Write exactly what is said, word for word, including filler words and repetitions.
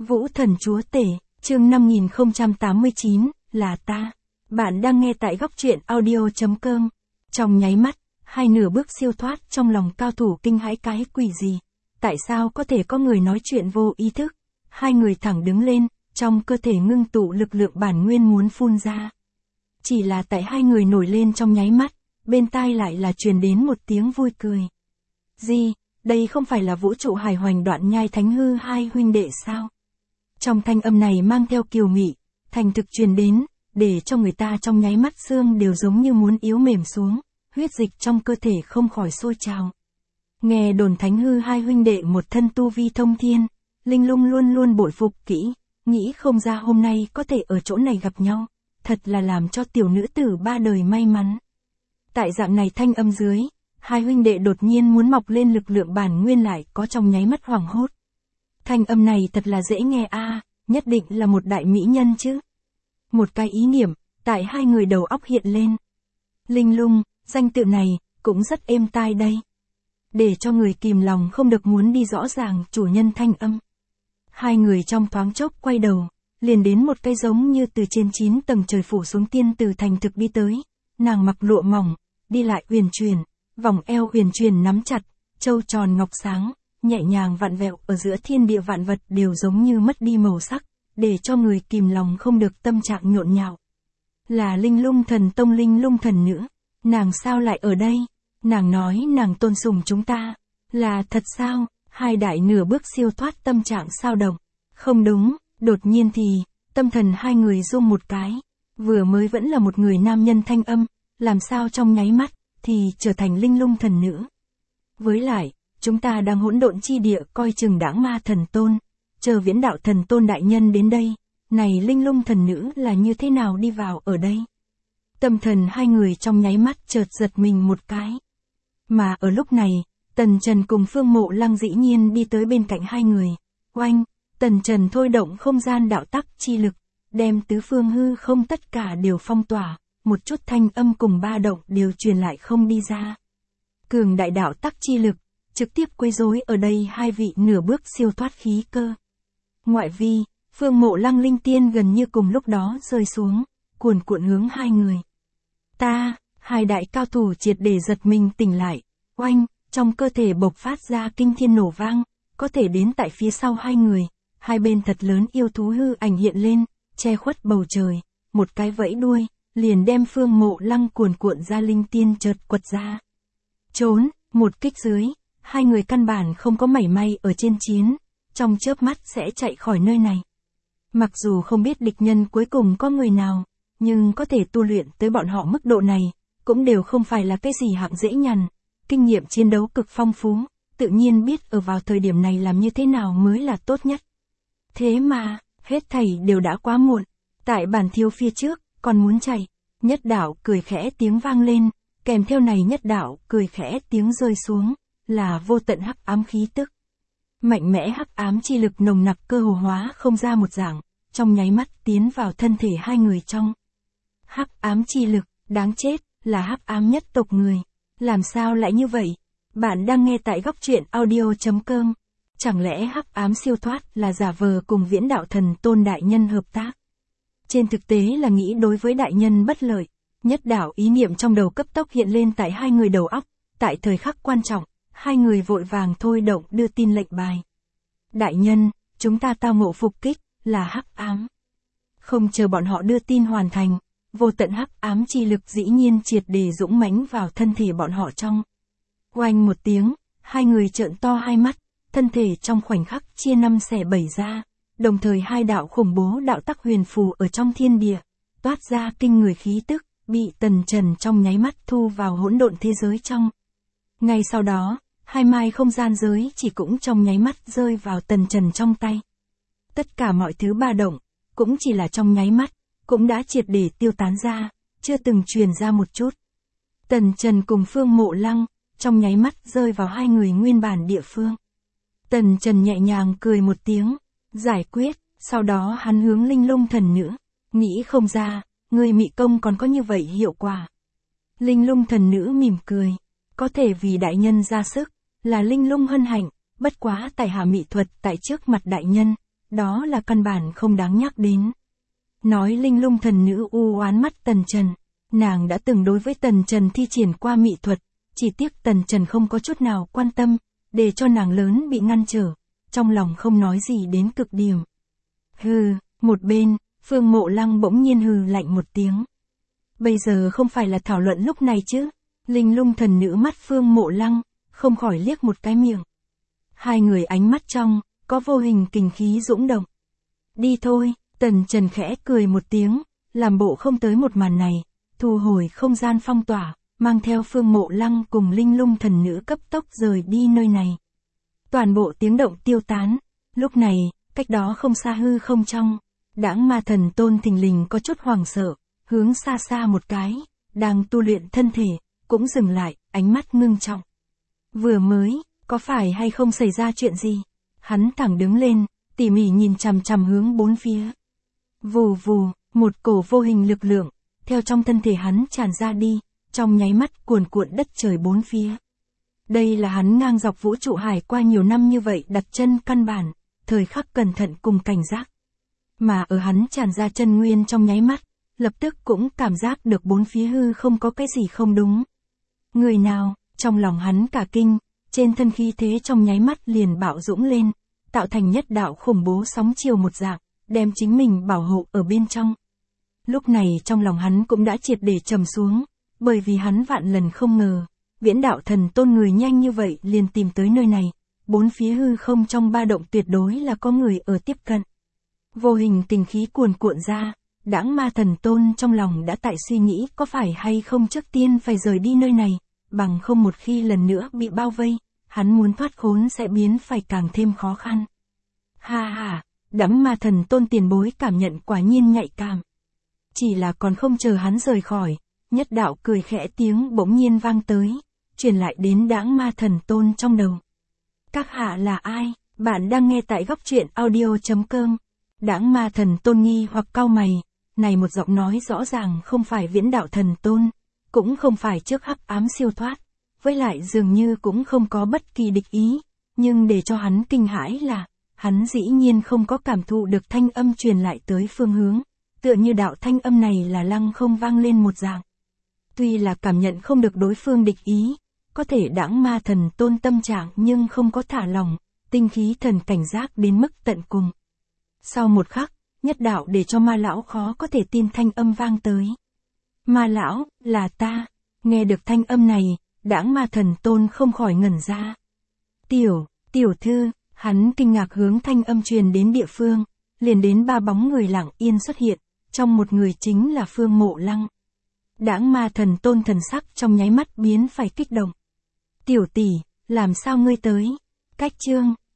Vũ thần chúa tể, chương năm nghìn không trăm tám mươi chín, là ta. Bạn đang nghe tại góc truyện audio chấm com. Trong nháy mắt, hai nửa bước siêu thoát trong lòng cao thủ kinh hãi cái quỷ gì. Tại sao có thể có người nói chuyện vô ý thức? Hai người thẳng đứng lên, trong cơ thể ngưng tụ lực lượng bản nguyên muốn phun ra. Chỉ là tại hai người nổi lên trong nháy mắt, bên tai lại là truyền đến một tiếng vui cười. Gì, đây không phải là vũ trụ hải hoành đoạn nhai thánh hư hai huynh đệ sao? Trong thanh âm này mang theo kiều mị, thành thực truyền đến, để cho người ta trong nháy mắt xương đều giống như muốn yếu mềm xuống, huyết dịch trong cơ thể không khỏi sôi trào. Nghe đồn thánh hư hai huynh đệ một thân tu vi thông thiên, Linh Lung luôn luôn bội phục kỹ, nghĩ không ra hôm nay có thể ở chỗ này gặp nhau, thật là làm cho tiểu nữ tử ba đời may mắn. Tại dạng này thanh âm dưới, hai huynh đệ đột nhiên muốn mọc lên lực lượng bản nguyên lại có trong nháy mắt hoảng hốt. Thanh âm này thật là dễ nghe a, à, nhất định là một đại mỹ nhân chứ. Một cái ý niệm, tại hai người đầu óc hiện lên. Linh Lung, danh tự này, cũng rất êm tai đây. Để cho người kìm lòng không được muốn đi rõ ràng chủ nhân thanh âm. Hai người trong thoáng chốc quay đầu, liền đến một cái giống như từ trên chín tầng trời phủ xuống tiên từ thành thực đi tới. Nàng mặc lụa mỏng, đi lại huyền chuyển, vòng eo huyền chuyển nắm chặt, châu tròn ngọc sáng, nhẹ nhàng vặn vẹo ở giữa thiên địa vạn vật đều giống như mất đi màu sắc, để cho người kìm lòng không được tâm trạng nhộn nhạo. Là Linh Lung thần tông Linh Lung thần nữ, nàng sao lại ở đây? Nàng nói nàng tôn sùng chúng ta, là thật sao? Hai đại nửa bước siêu thoát tâm trạng sao động. Không đúng, đột nhiên thì, tâm thần hai người rung một cái, vừa mới vẫn là một người nam nhân thanh âm, làm sao trong nháy mắt, thì trở thành Linh Lung thần nữ. Với lại, chúng ta đang hỗn độn chi địa coi chừng đãng ma thần tôn, chờ viễn đạo thần tôn đại nhân đến đây, này Linh Lung thần nữ là như thế nào đi vào ở đây? Tâm thần hai người trong nháy mắt chợt giật mình một cái. Mà ở lúc này, Tần Trần cùng Phương Mộ Lăng dĩ nhiên đi tới bên cạnh hai người. Oanh, Tần Trần thôi động không gian đạo tắc chi lực, đem tứ phương hư không tất cả đều phong tỏa, một chút thanh âm cùng ba động đều truyền lại không đi ra. Cường đại đạo tắc chi lực, trực tiếp quấy rối ở đây hai vị nửa bước siêu thoát khí cơ. Ngoại vi, Phương Mộ Lăng linh tiên gần như cùng lúc đó rơi xuống, cuồn cuộn hướng hai người. Ta, hai đại cao thủ triệt để giật mình tỉnh lại, oanh, trong cơ thể bộc phát ra kinh thiên nổ vang, có thể đến tại phía sau hai người, hai bên thật lớn yêu thú hư ảnh hiện lên, che khuất bầu trời, một cái vẫy đuôi, liền đem Phương Mộ Lăng cuồn cuộn ra linh tiên chợt quật ra. Trốn, một kích dưới, hai người căn bản không có mảy may ở trên chiến, trong chớp mắt sẽ chạy khỏi nơi này. Mặc dù không biết địch nhân cuối cùng có người nào, nhưng có thể tu luyện tới bọn họ mức độ này, cũng đều không phải là cái gì hạng dễ nhằn, kinh nghiệm chiến đấu cực phong phú, tự nhiên biết ở vào thời điểm này làm như thế nào mới là tốt nhất. Thế mà, hết thảy đều đã quá muộn, tại bản thiếu phía trước, còn muốn chạy, nhất đạo cười khẽ tiếng vang lên, kèm theo này nhất đạo cười khẽ tiếng rơi xuống, là vô tận hắc ám khí tức. Mạnh mẽ hắc ám chi lực nồng nặc cơ hồ hóa không ra một dạng, trong nháy mắt tiến vào thân thể hai người trong. Hắc ám chi lực, đáng chết, là hắc ám nhất tộc người. Làm sao lại như vậy? Bạn đang nghe tại góc truyện audio chấm com. Chẳng lẽ hắc ám siêu thoát là giả vờ cùng viễn đạo thần tôn đại nhân hợp tác? Trên thực tế là nghĩ đối với đại nhân bất lợi. Nhất đạo ý niệm trong đầu cấp tốc hiện lên tại hai người đầu óc, tại thời khắc quan trọng, hai người vội vàng thôi động đưa tin lệnh bài. Đại nhân, chúng ta tao ngộ phục kích, là hắc ám. Không chờ bọn họ đưa tin hoàn thành, vô tận hắc ám chi lực dĩ nhiên triệt để dũng mãnh vào thân thể bọn họ trong. Oanh một tiếng, hai người trợn to hai mắt, thân thể trong khoảnh khắc chia năm xẻ bảy ra, đồng thời hai đạo khủng bố đạo tắc huyền phù ở trong thiên địa, toát ra kinh người khí tức, bị Tần Trần trong nháy mắt thu vào hỗn độn thế giới trong. Ngay sau đó, hai mai không gian giới chỉ cũng trong nháy mắt rơi vào Tần Trần trong tay. Tất cả mọi thứ ba động, cũng chỉ là trong nháy mắt, cũng đã triệt để tiêu tán ra, chưa từng truyền ra một chút. Tần Trần cùng Phương Mộ Lăng, trong nháy mắt rơi vào hai người nguyên bản địa phương. Tần Trần nhẹ nhàng cười một tiếng, giải quyết, sau đó hắn hướng Linh Lung thần nữ, nghĩ không ra, người mị công còn có như vậy hiệu quả. Linh Lung thần nữ mỉm cười, có thể vì đại nhân ra sức, là Linh Lung hân hạnh, bất quá tài hạ mị thuật tại trước mặt đại nhân, đó là căn bản không đáng nhắc đến. Nói linh lung thần nữ u oán mắt Tần Trần, nàng đã từng đối với Tần Trần thi triển qua mị thuật, chỉ tiếc Tần Trần không có chút nào quan tâm, để cho nàng lớn bị ngăn trở, trong lòng không nói gì đến cực điểm. Hừ, một bên, Phương Mộ Lăng bỗng nhiên hừ lạnh một tiếng. Bây giờ không phải là thảo luận lúc này chứ? Linh lung thần nữ mắt Phương Mộ Lăng, không khỏi liếc một cái miệng. Hai người ánh mắt trong, có vô hình kình khí dũng động. Đi thôi, Tần Trần khẽ cười một tiếng, làm bộ không tới một màn này, thu hồi không gian phong tỏa, mang theo Phương Mộ Lăng cùng linh lung thần nữ cấp tốc rời đi nơi này. Toàn bộ tiếng động tiêu tán, lúc này, cách đó không xa hư không trong, Đãng Ma Thần Tôn thình lình có chút hoảng sợ, hướng xa xa một cái, đang tu luyện thân thể, cũng dừng lại, ánh mắt ngưng trọng. Vừa mới, có phải hay không xảy ra chuyện gì? Hắn thẳng đứng lên, tỉ mỉ nhìn chằm chằm hướng bốn phía. Vù vù, một cổ vô hình lực lượng, theo trong thân thể hắn tràn ra đi, trong nháy mắt cuồn cuộn đất trời bốn phía. Đây là hắn ngang dọc vũ trụ hải qua nhiều năm như vậy đặt chân căn bản, thời khắc cẩn thận cùng cảnh giác. Mà ở hắn tràn ra chân nguyên trong nháy mắt, lập tức cũng cảm giác được bốn phía hư không có cái gì không đúng. Người nào, trong lòng hắn cả kinh, trên thân khí thế trong nháy mắt liền bạo dũng lên, tạo thành nhất đạo khủng bố sóng chiều một dạng, đem chính mình bảo hộ ở bên trong. Lúc này trong lòng hắn cũng đã triệt để trầm xuống, bởi vì hắn vạn lần không ngờ, Viễn Đạo Thần Tôn người nhanh như vậy liền tìm tới nơi này, bốn phía hư không trong ba động tuyệt đối là có người ở tiếp cận. Vô hình tình khí cuồn cuộn ra, Đãng Ma Thần Tôn trong lòng đã tại suy nghĩ có phải hay không trước tiên phải rời đi nơi này, bằng không một khi lần nữa bị bao vây, hắn muốn thoát khốn sẽ biến phải càng thêm khó khăn. Ha ha, Đãng Ma Thần Tôn tiền bối cảm nhận quả nhiên nhạy cảm. Chỉ là còn không chờ hắn rời khỏi, nhất đạo cười khẽ tiếng bỗng nhiên vang tới, truyền lại đến Đãng Ma Thần Tôn trong đầu. Các hạ là ai? Bạn đang nghe tại góc truyện audio chấm com. Đãng Ma Thần Tôn nghi hoặc cau mày, này một giọng nói rõ ràng không phải Viễn Đạo Thần Tôn, cũng không phải trước hắc ám siêu thoát, với lại dường như cũng không có bất kỳ địch ý, nhưng để cho hắn kinh hãi là, hắn dĩ nhiên không có cảm thụ được thanh âm truyền lại tới phương hướng, tựa như đạo thanh âm này là lăng không vang lên một dạng. Tuy là cảm nhận không được đối phương địch ý, có thể Đãng Ma Thần Tôn tâm trạng nhưng không có thả lỏng, tinh khí thần cảnh giác đến mức tận cùng. Sau một khắc, nhất đạo để cho Ma Lão khó có thể tin thanh âm vang tới. Ma Lão, là ta. Nghe được thanh âm này, Đãng Ma Thần Tôn không khỏi ngẩn ra. Tiểu, tiểu thư, hắn kinh ngạc hướng thanh âm truyền đến địa phương, liền đến ba bóng người lặng yên xuất hiện, trong một người chính là Phương Mộ Lăng. Đãng Ma Thần Tôn thần sắc trong nháy mắt biến phải kích động. Tiểu tỷ, làm sao ngươi tới? Cách chương